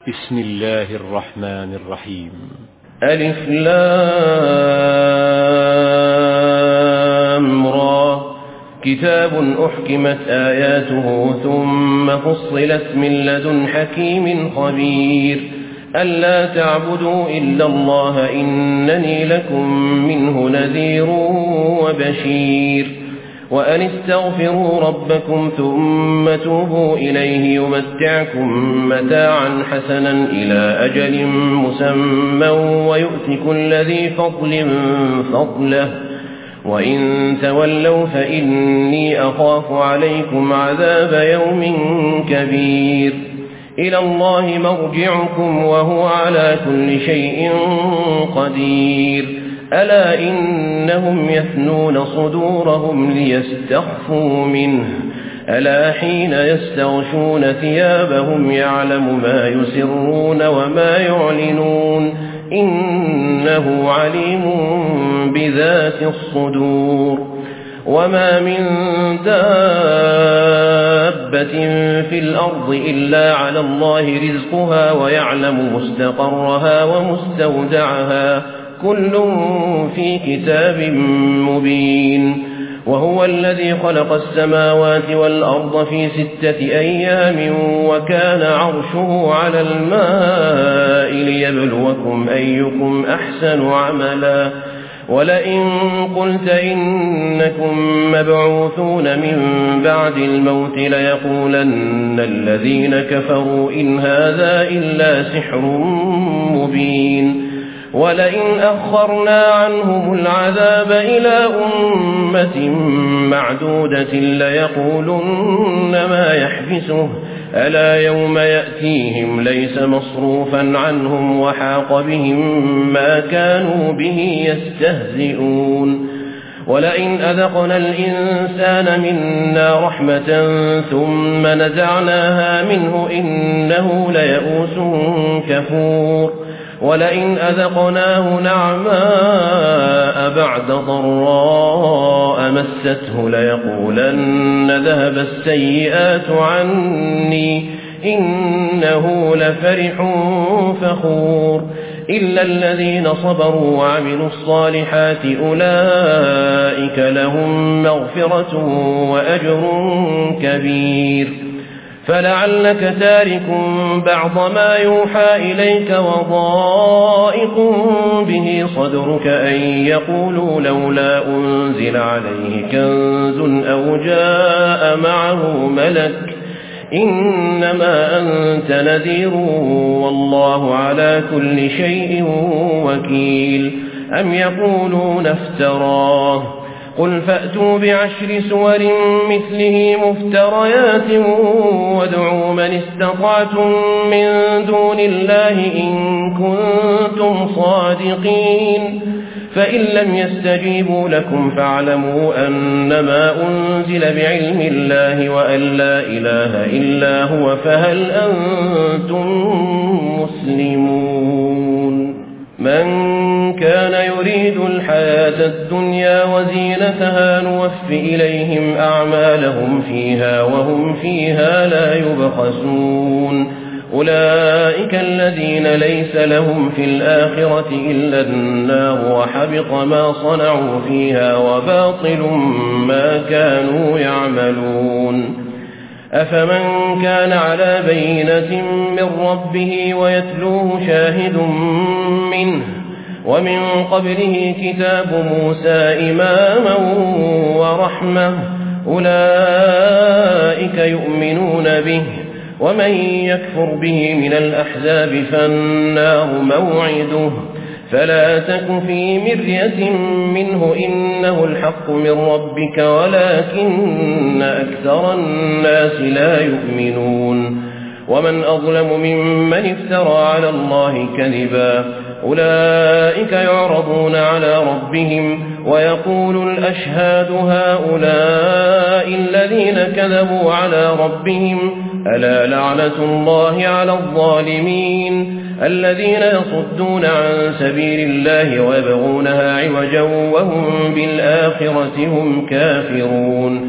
بسم الله الرحمن الرحيم. ألف لام را كتاب أحكمت آياته ثم فصلت من لدن حكيم خبير ألا تعبدوا إلا الله إنني لكم منه نذير وبشير وأن استغفروا ربكم ثم توبوا إليه يمتعكم متاعا حسنا إلى أجل مسمى ويؤت كل ذي فضل فضله وإن تولوا فإني أخاف عليكم عذاب يوم كبير إلى الله مرجعكم وهو على كل شيء قدير ألا إنهم يثنون صدورهم ليستخفوا منه ألا حين يستغشون ثيابهم يعلم ما يسرون وما يعلنون إنه عليم بذات الصدور وما من دابة في الأرض إلا على الله رزقها ويعلم مستقرها ومستودعها كل في كتاب مبين وهو الذي خلق السماوات والأرض في 6 أيام وكان عرشه على الماء ليبلوكم أيكم أحسن عملا ولئن قلت إنكم مبعوثون من بعد الموت ليقولن الذين كفروا إن هذا إلا سحر مبين ولئن أخرنا عنهم العذاب إلى أمة معدودة ليقولن ما يحبسه ألا يوم يأتيهم ليس مصروفا عنهم وحاق بهم ما كانوا به يستهزئون ولئن أذقنا الإنسان منا رحمة ثم نزعناها منه إنه ليئوس كفور ولئن أذقناه نعماء بعد ضراء مسته ليقولن ذهب السيئات عني إنه لفرح فخور إلا الذين صبروا وعملوا الصالحات أولئك لهم مغفرة وأجر كبير فلعلك تارك بعض ما يوحى إليك وضائق به صدرك أن يقولوا لولا أنزل عليه كنز أو جاء معه ملك إنما أنت نذير والله على كل شيء وكيل أم يقولون افتراه قل فأتوا ب10 سور مثله مفتريات وادعوا من استطعتم من دون الله إن كنتم صادقين فإن لم يستجيبوا لكم فاعلموا أنما أنزل بعلم الله وأن لا إله إلا هو فهل أنتم مسلمون من كان يريد الحياة الدنيا وزينتها نوف إليهم أعمالهم فيها وهم فيها لا يبخسون أولئك الذين ليس لهم في الآخرة إلا النار وحبط ما صنعوا فيها وباطل ما كانوا يعملون أفمن كان على بينة من ربه ويتلوه شاهد منه ومن قبله كتاب موسى إماما ورحمة أولئك يؤمنون به ومن يكفر به من الأحزاب فالنار موعده فلا تك في مرية منه إنه الحق من ربك ولكن أكثر الناس لا يؤمنون ومن أظلم ممن افترى على الله كذبا أولئك يعرضون على ربهم ويقول الأشهاد هؤلاء الذين كذبوا على ربهم ألا لعنة الله على الظالمين الذين يصدون عن سبيل الله ويبغونها عوجا وهم بالآخرة هم كافرون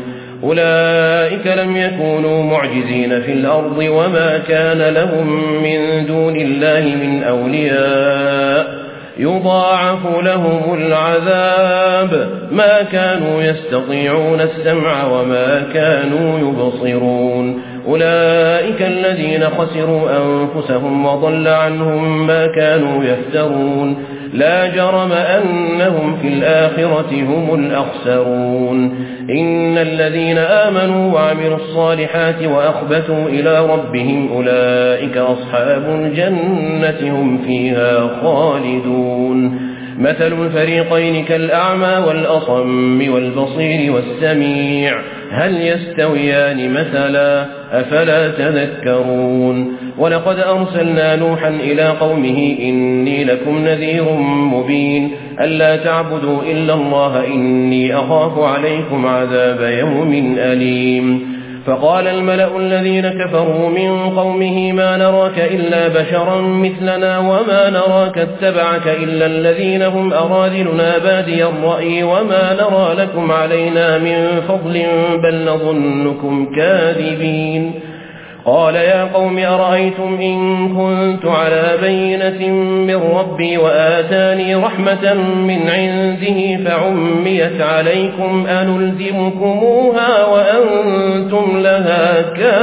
أولئك لم يكونوا معجزين في الأرض وما كان لهم من دون الله من أولياء يضاعف لهم العذاب ما كانوا يستطيعون السمع وما كانوا يبصرون أولئك الذين خسروا أنفسهم وضل عنهم ما كانوا يفترون لا جرم أنهم في الآخرة هم الأخسرون إن الذين آمنوا وعملوا الصالحات وأخبتوا إلى ربهم أولئك أصحاب الجنة هم فيها خالدون مثل الفريقين كالأعمى والأصم والبصير والسميع هل يستويان مثلا أفلا تذكرون ولقد أرسلنا نوحا إلى قومه إني لكم نذير مبين ألا تعبدوا إلا الله إني أخاف عليكم عذاب يوم أليم فقال الملأ الذين كفروا من قومه ما نراك إلا بشرا مثلنا وما نراك اتبعك إلا الذين هم أراذلنا بادي الرأي وما نرى لكم علينا من فضل بل نظنكم كاذبين قال يا قوم أرأيتم إن كنت على بينة من ربي وآتاني رحمة من عنده فعميت عليكم أنلزمكموها وأنتم لها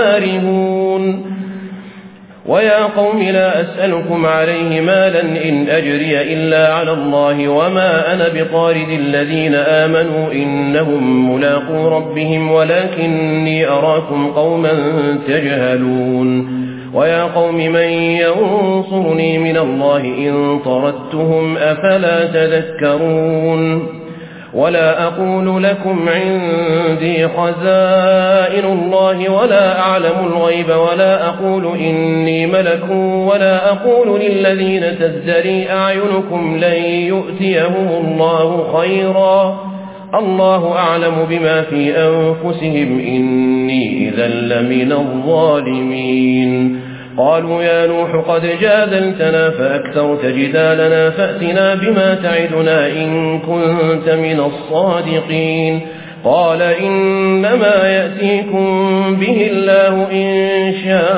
كارهون ويا قوم لا أسألكم عليه مالا إن أجري إلا على الله وما أنا بطارد الذين آمنوا إنهم ملاقو ربهم ولكني أراكم قوما تجهلون ويا قوم من ينصرني من الله إن طردتهم أفلا تذكرون ولا أقول لكم عندي خزائن الله ولا أعلم الغيب ولا أقول إني ملك ولا أقول للذين تزدري أعينكم لن يؤتيهم الله خيرا الله أعلم بما في أنفسهم إني إذا لمن الظالمين قالوا يا نوح قد جادلتنا فأكثرت جدالنا فأتنا بما تعدنا إن كنت من الصادقين قال إنما يأتيكم به الله إن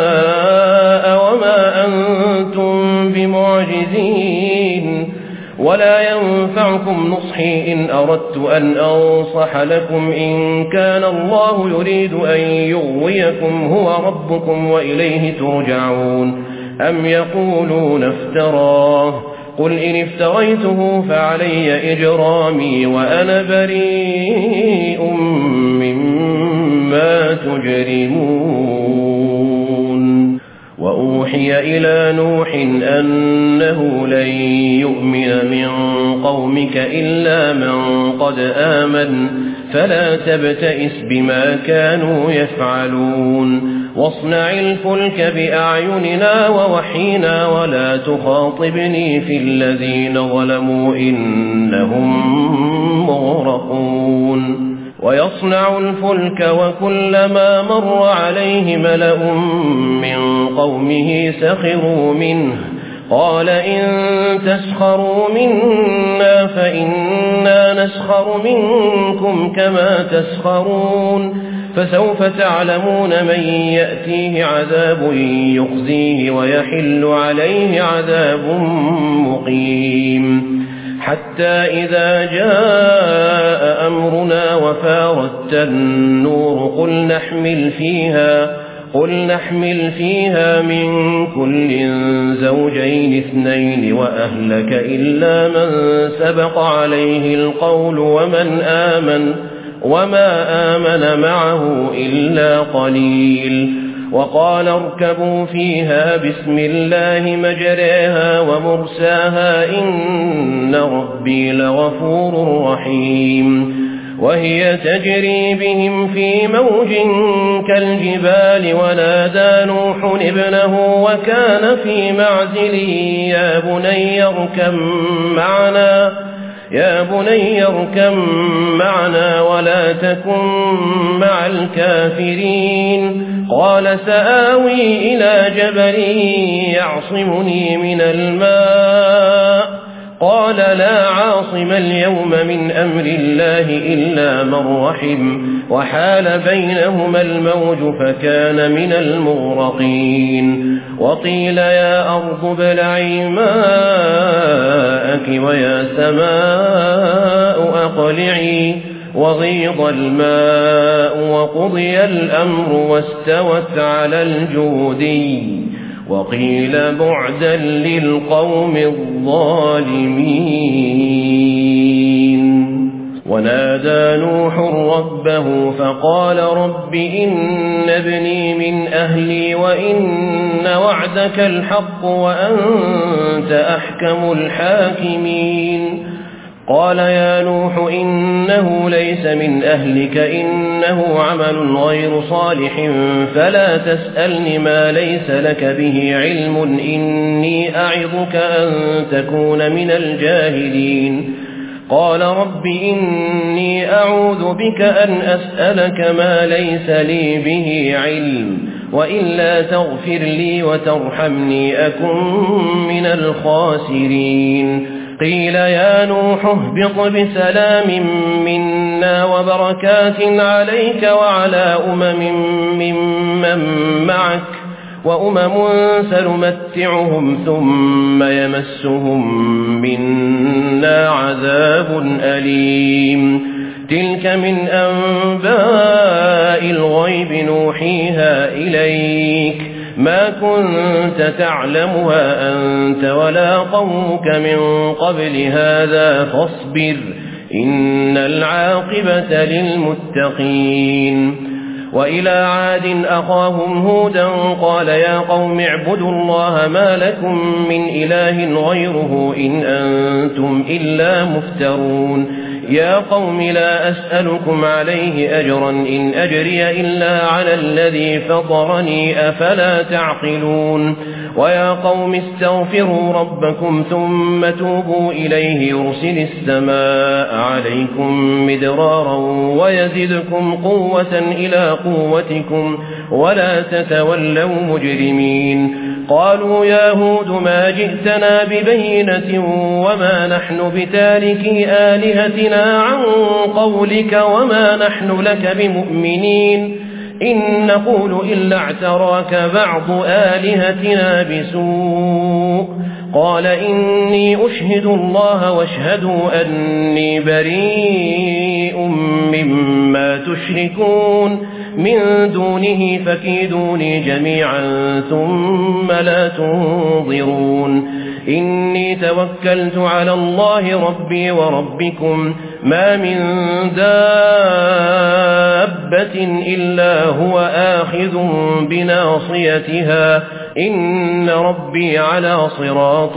شاء وما أنتم بمعجزين ولا ينفعكم نصحي إن أردت أن أنصح لكم إن كان الله يريد أن يغويكم هو ربكم وإليه ترجعون أم يقولون افتراه قل إن افتريته فعلي إجرامي وأنا بريء مما تجرمون وأوحي إلى نوح أنه لن يؤمن من قومك إلا من قد آمن فلا تبتئس بما كانوا يفعلون واصنع الفلك بأعيننا ووحينا ولا تخاطبني في الذين ظلموا إنهم مغرقون ويصنع الفلك وكلما مر عليه ملأ من قومه سخروا منه قال إن تسخروا منا فإنا نسخر منكم كما تسخرون فسوف تعلمون من يأتيه عذاب يخزيه ويحل عليه عذاب مقيم حتى إذا جاء أمرنا وفارت النور قل نحمل فيها من كل زوجين اثنين وأهلك إلا من سبق عليه القول وما آمن معه إلا قليل وقال اركبوا فيها بسم الله مجريها ومرساها إن ربي لغفور رحيم وهي تجري بهم في موج كالجبال ونادى نوح ابنه وكان في معزل يا بني اركب معنا ولا تكن مع الكافرين قال سآوي إلى جبل يعصمني من الماء قال لا عاصم اليوم من أمر الله إلا من رحم وحال بينهما الموج فكان من المغرقين وقيل يا أرض ابلعي ماءك ويا سماء أقلعي وغيض الماء وقضي الأمر واستوت على الجودي وقيل بعدا للقوم الظالمين ونادى نوح ربه فقال رب إن ابني من أهلي وإن وعدك الحق وأنت أحكم الحاكمين قال يا نوح إنه ليس من أهلك إنه عمل غير صالح فلا تسألني ما ليس لك به علم إني أعظك أن تكون من الجاهلين قال رب إني أعوذ بك أن أسألك ما ليس لي به علم وإلا تغفر لي وترحمني أكن من الخاسرين قيل يا نوح اهبط بسلام منا وبركات عليك وعلى ممن معك وأمم سنمتعهم ثم يمسهم منا عذاب أليم تلك من أنباء الغيب نوحيها إليك ما كنت تعلمها أنت ولا قومك من قبل هذا فاصبر إن العاقبة للمتقين وإلى عاد أخاهم هودا قال يا قوم اعبدوا الله ما لكم من إله غيره إن أنتم إلا مفترون يا قوم لا أسألكم عليه أجرا إن أجري إلا على الذي فطرني أفلا تعقلون ويا قوم استغفروا ربكم ثم توبوا إليه يرسل السماء عليكم مدرارا ويزدكم قوة إلى قوتكم ولا تتولوا مجرمين قالوا يا هود ما جئتنا ببينة وما نحن بتاركي آلهتنا عن قولك وما نحن لك بمؤمنين إن نقول إلا اعتراك بعض آلهتنا بسوء قال إني أشهد الله واشهدوا أني بريء مما تشركون من دونه فكيدوني جميعا ثم لا تنظرون إني توكلت على الله ربي وربكم ما من دابة إلا هو آخذ بناصيتها إن ربي على صراط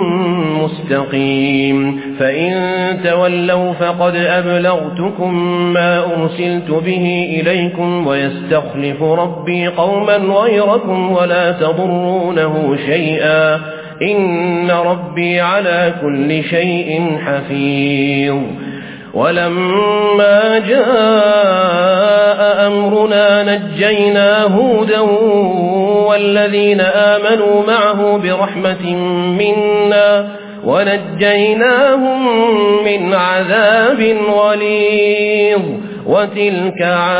مستقيم فإن تولوا فقد أبلغتكم ما أرسلت به إليكم ويستخلف ربي قوما غيركم ولا تضرونه شيئا إن ربي على كل شيء حفيظ ولما جاء أمرنا نجينا هودا والذين آمنوا معه برحمة منا ونجيناهم من عذاب غليظ وتلك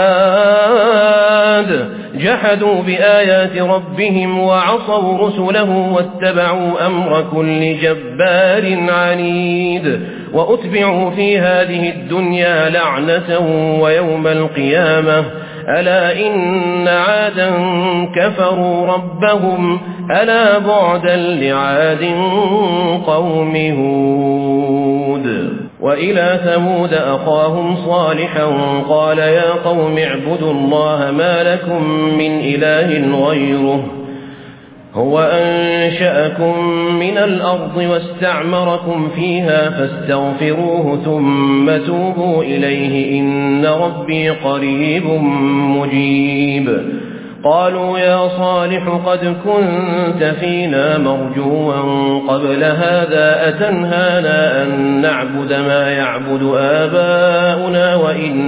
عاد جحدوا بآيات ربهم وعصوا رسله واتبعوا أمر كل جبار عنيد وأتبعوا في هذه الدنيا لعنة ويوم القيامة ألا إن عادا كفروا ربهم ألا بعدا لعاد قوم هود وإلى ثمود أخاهم صالحا قال يا قوم اعبدوا الله ما لكم من إله غيره هو أنشأكم من الأرض واستعمركم فيها فاستغفروه ثم توبوا إليه إن ربي قريب مجيب قالوا يا صالح قد كنت فينا مرجوا قبل هذا أتنهانا أن نعبد ما يعبد آباؤنا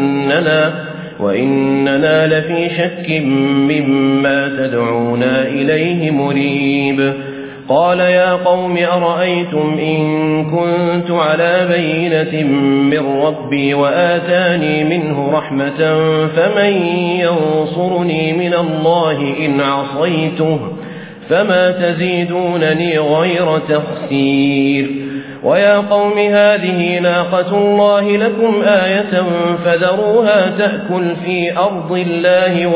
وإننا لفي شك مما تدعونا إليه مريب قال يا قوم أرأيتم إن كنت على بينة من ربي وآتاني منه رحمة فمن ينصرني من الله إن عصيته فما تزيدونني غير تخسير ويا قوم هذه ناقة الله لكم آية فذروها تأكل في أرض الله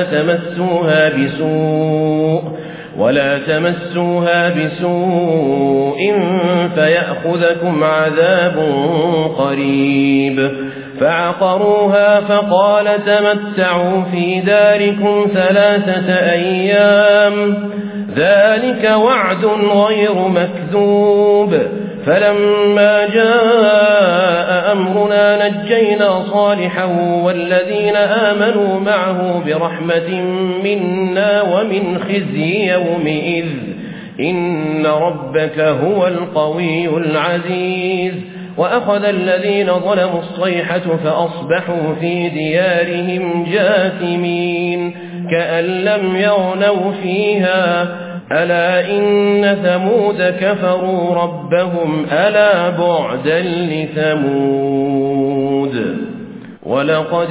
ولا تمسوها بسوء فيأخذكم عذاب قريب فعقروها فقال تمتعوا في داركم 3 أيام ذلك وعد غير مكذوب فلما جاء أمرنا نجينا صالحا والذين آمنوا معه برحمة منا ومن خزي يومئذ إن ربك هو القوي العزيز وأخذ الذين ظلموا الصيحة فأصبحوا في ديارهم جاثمين كأن لم يغنوا فيها ألا إن ثمود كفروا ربهم ألا بعدا لثمود ولقد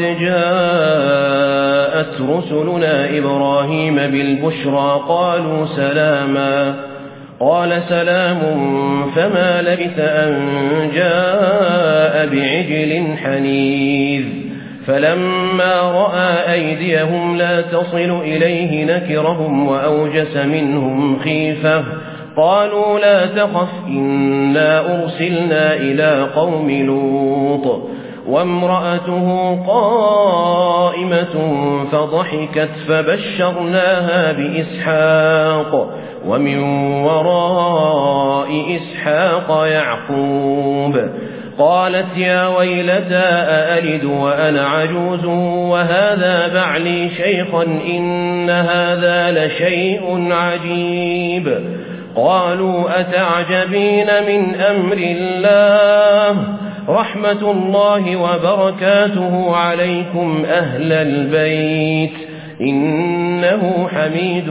جاءت رسلنا إبراهيم بالبشرى قالوا سلاما قال سلام فما لبث أن جاء بعجل حنيذ فلما رأى أيديهم لا تصل إليه نكرهم وأوجس منهم خيفة قالوا لا تخف إنا أرسلنا إلى قوم لوط وامرأته قائمة فضحكت فبشرناها بإسحاق ومن وراء إسحاق يعقوب قالت يا ويلتى أألد وأنا عجوز وهذا بعلي شيخا إن هذا لشيء عجيب قالوا أتعجبين من أمر الله رحمة الله وبركاته عليكم أهل البيت إنه حميد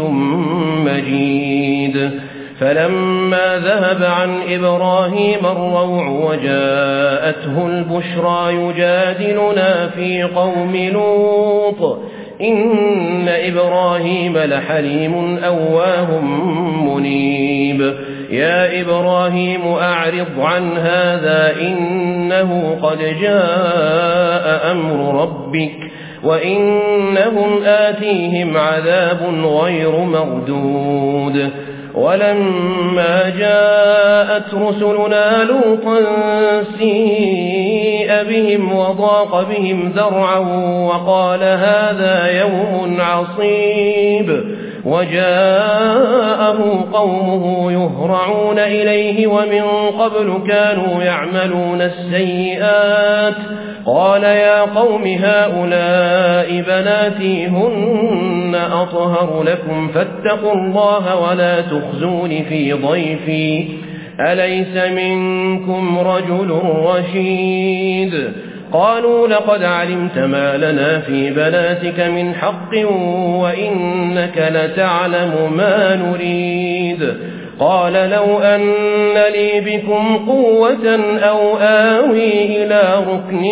مجيد فلما ذهب عن إبراهيم الروع وجاءته البشرى يجادلنا في قوم لوط إن إبراهيم لحليم أواه منيب يا إبراهيم أعرض عن هذا إنه قد جاء أمر ربك وإنهم آتيهم عذاب غير مردود ولما جاءت رسلنا لوطا سيء بهم وضاق بهم ذرعا وقال هذا يوم عصيب وجاءه قومه يهرعون إليه ومن قبل كانوا يعملون السيئات قال يا قوم هؤلاء بناتي هن أطهر لكم فاتقوا الله ولا تخزون في ضيفي أليس منكم رجل رشيد قالوا لقد علمت ما لنا في بناتك من حق وإنك لتعلم ما نريد قال لو أن لي بكم قوة أو آوي إلى ركن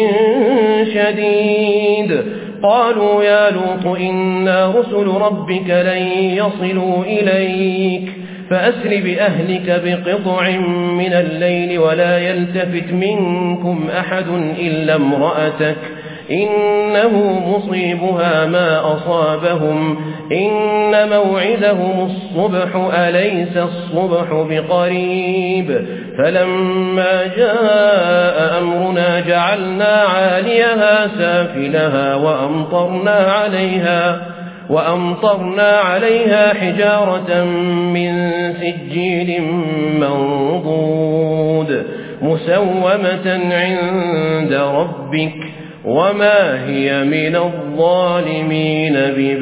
شديد قالوا يا لوط إنا رسل ربك لن يصلوا إليك فأسر بأهلك بقطع من الليل ولا يلتفت منكم أحد إلا امرأتك إنه مصيبها ما أصابهم إن موعدهم الصبح أليس الصبح بقريب فلما جاء أمرنا جعلنا عاليها سافلها وأمطرنا عليها حجارة من سجيل منضود مسومة عند ربك وما هي من الظالمين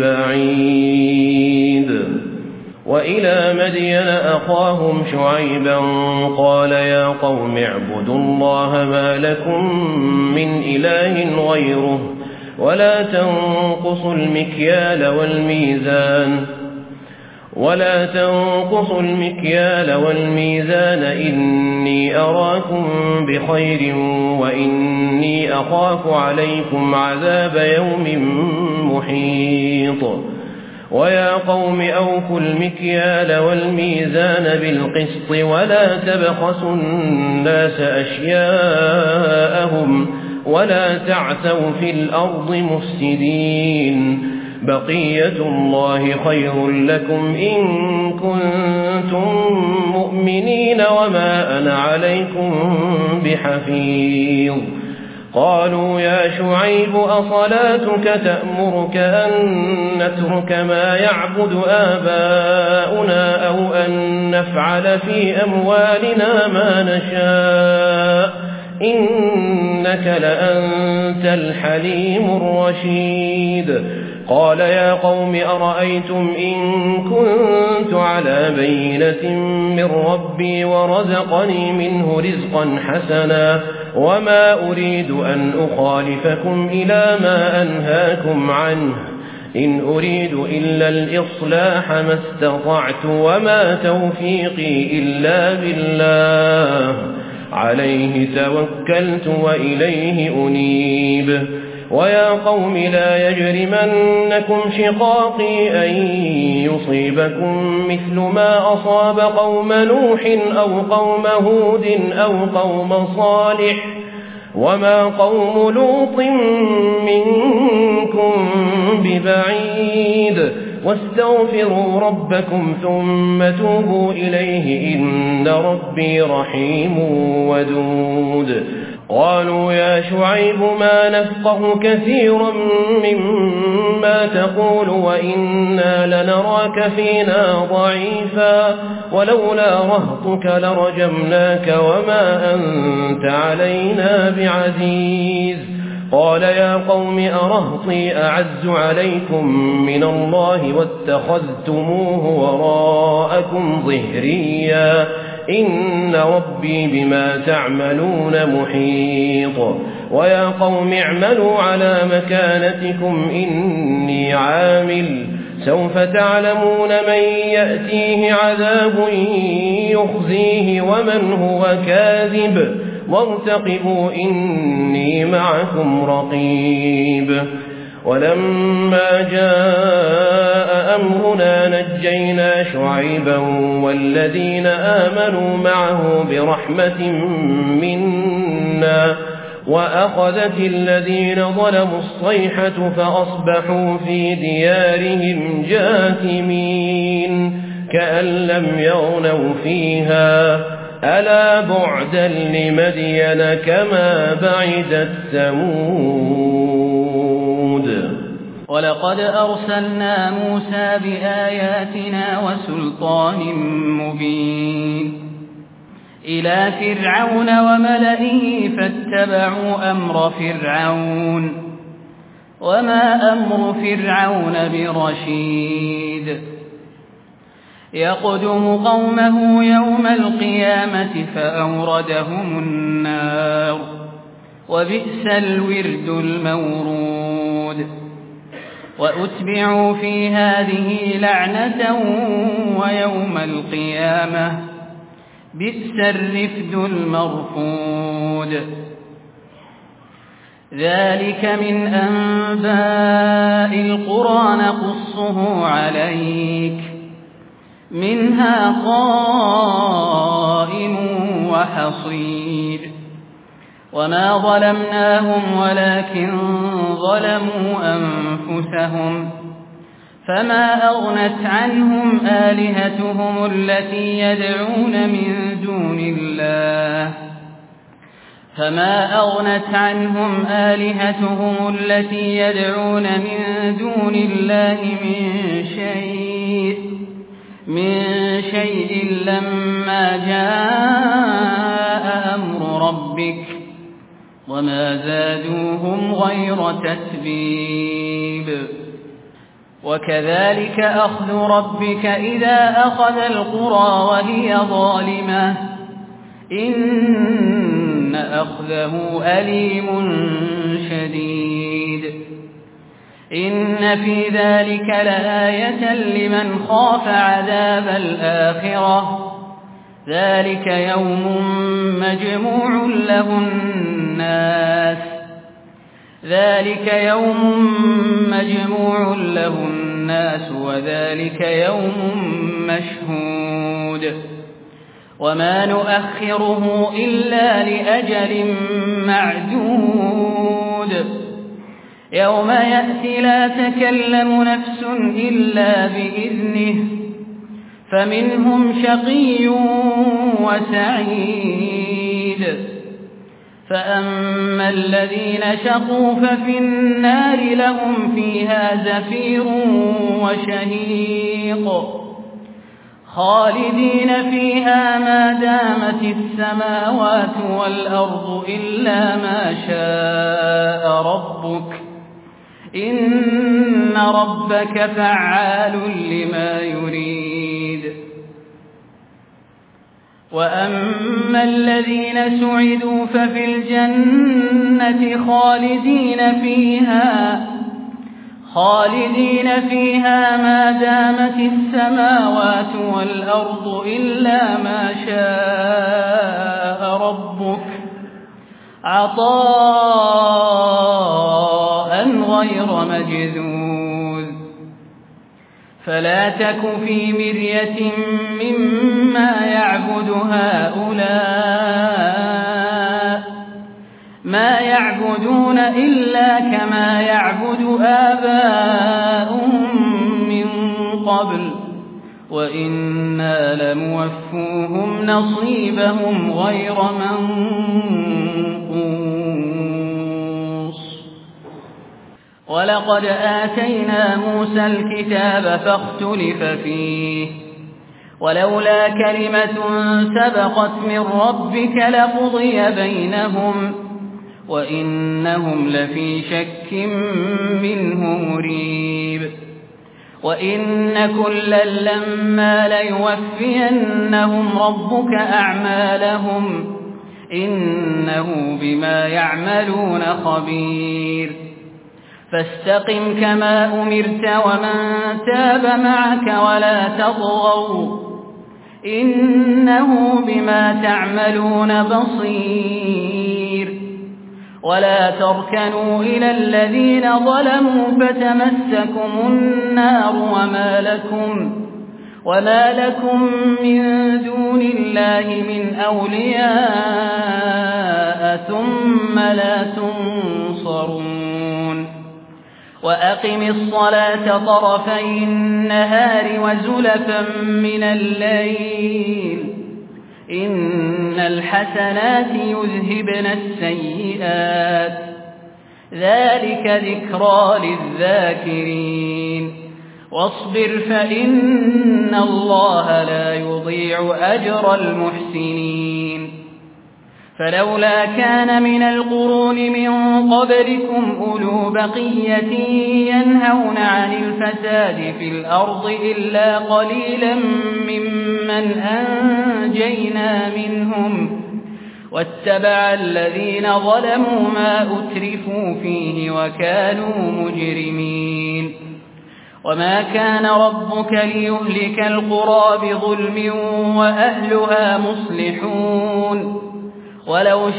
ببعيد وإلى مدين أخاهم شعيبا قال يا قوم اعبدوا الله ما لكم من إله غيره ولا تنقصوا المكيال والميزان ولا تنقصوا المكيال والميزان إني أراكم بخير وإني أخاف عليكم عذاب يوم محيط ويا قوم أوفوا المكيال والميزان بالقسط ولا تبخسوا الناس أشياءهم ولا تعثوا في الأرض مفسدين بقية الله خير لكم إن كنتم مؤمنين وما أنا عليكم بحفيظ قالوا يا شعيب أصلاتك تأمرك أن نترك ما يعبد آباؤنا أو أن نفعل في أموالنا ما نشاء إنك لأنت الحليم الرشيد قال يا قوم أرأيتم إن كنت على بينة من ربي ورزقني منه رزقا حسنا وما أريد أن أخالفكم إلى ما أنهاكم عنه إن أريد إلا الإصلاح ما استطعت وما توفيقي إلا بالله عليه توكلت وإليه أنيب ويا قوم لا يجرمنكم شقاقي أن يصيبكم مثل ما أصاب قوم نوح أو قوم هود أو قوم صالح وما قوم لوط منكم ببعيد واستغفروا ربكم ثم توبوا إليه إن ربي رحيم ودود قالوا يا شعيب ما نفقه كثيرا مما تقول وإنا لنراك فينا ضعيفا ولولا رهطك لرجمناك وما أنت علينا بعزيز قال يا قوم أرهطي أعز عليكم من الله واتخذتموه وراءكم ظهريا إن ربي بما تعملون محيط ويا قوم اعملوا على مكانتكم إني عامل سوف تعلمون من يأتيه عذاب يخزيه ومن هو كاذب وارتقبوا إني معكم رقيب ولما جاء أمرنا نجينا شعيبا والذين آمنوا معه برحمة منا وأخذت الذين ظلموا الصيحة فأصبحوا في ديارهم جاثمين كأن لم يغنوا فيها ألا بعدا لمدين كما بعدت ثمود ولقد أرسلنا موسى بآياتنا وسلطان مبين إلى فرعون وملئه فاتبعوا أمر فرعون وما أمر فرعون برشيد يقدم قومه يوم القيامة فأوردهم النار وبئس الورد المورود وأتبعوا في هذه لعنة ويوم القيامة بئس الرفد المرفود ذلك من أنباء القرى نقصه عليك منها قائم وحصيد وما ظلمناهم ولكن ظلموا أنفسهم فما أغنت عنهم آلهتهم التي يدعون من دون الله من شيء لما جاء أمر ربك وما زادوهم غير تتبيب وكذلك أخذ ربك إذا أخذ القرى وهي ظالمة إن أخذه أليم شديد إن في ذلك لآية لمن خاف عذاب الآخرة ذلك يوم مجموع له الناس وذلك يوم مشهود وما نؤخره إلا لأجل معدود يوم يأتي لا تكلم نفس إلا بإذنه فمنهم شقي وسعيد فأما الذين شقوا ففي النار لهم فيها زفير وشهيق خالدين فيها ما دامت السماوات والأرض إلا ما شاء ربك إن ربك فعال لما يريد وأما الذين سعدوا ففي الجنة خالدين فيها ما دامت السماوات والأرض إلا ما شاء ربك عطاء غير مجذوذ فلا تك في مرية مما يعبد هؤلاء ما يعبدون إلا كما يعبد آباؤهم من قبل وإنا لموفوهم نصيبهم غير منقوص ولقد آتينا موسى الكتاب فاختلف فيه ولولا كلمة سبقت من ربك لقضي بينهم وإنهم لفي شك منه مريب وإن كلا لما ليوفينهم ربك أعمالهم إنه بما يعملون خبير فاستقم كما أمرت ومن تاب معك ولا تطغوا إنه بما تعملون بصير ولا تركنوا إلى الذين ظلموا فتمسكم النار وما لكم من دون الله من أولياء ثم لا تنصرون وأقم الصلاة طرفي النهار وزلفا من الليل إن الحسنات يذهبن السيئات ذلك ذكرى للذاكرين واصبر فإن الله لا يضيع أجر المحسنين فلولا كان من القرون من قبلكم أولو بقية ينهون عن الفساد في الأرض إلا قليلا ممن أنجينا منهم واتبع الذين ظلموا ما أترفوا فيه وكانوا مجرمين وما كان ربك ليهلك القرى بظلم وأهلها مصلحون ولو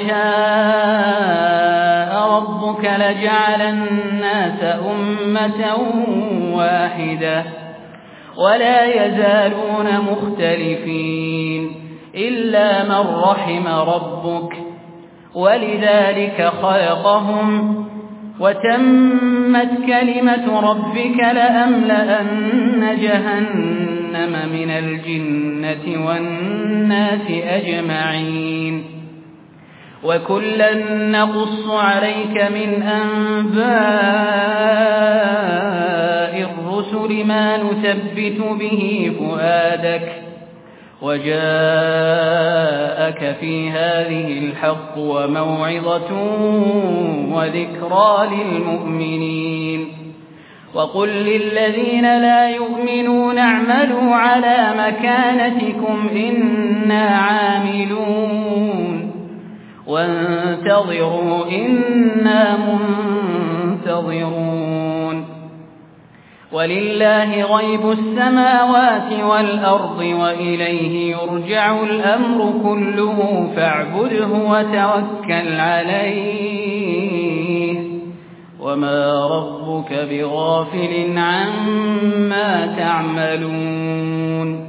شاء ربك لجعل الناس أمة واحدة ولا يزالون مختلفين إلا من رحم ربك ولذلك خلقهم وتمت كلمة ربك لأملأن جهنم من الجنة والناس أجمعين وكلا نقص عليك من أنباء الرسل ما نثبت به فؤادك وجاءك في هذه الحق وموعظة وذكرى للمؤمنين وقل للذين لا يؤمنون اعملوا على مكانتكم إنا عاملون وانتظروا إنا منتظرون ولله غيب السماوات والأرض وإليه يرجع الأمر كله فاعبده وتوكل عليه وما ربك بغافل عما تعملون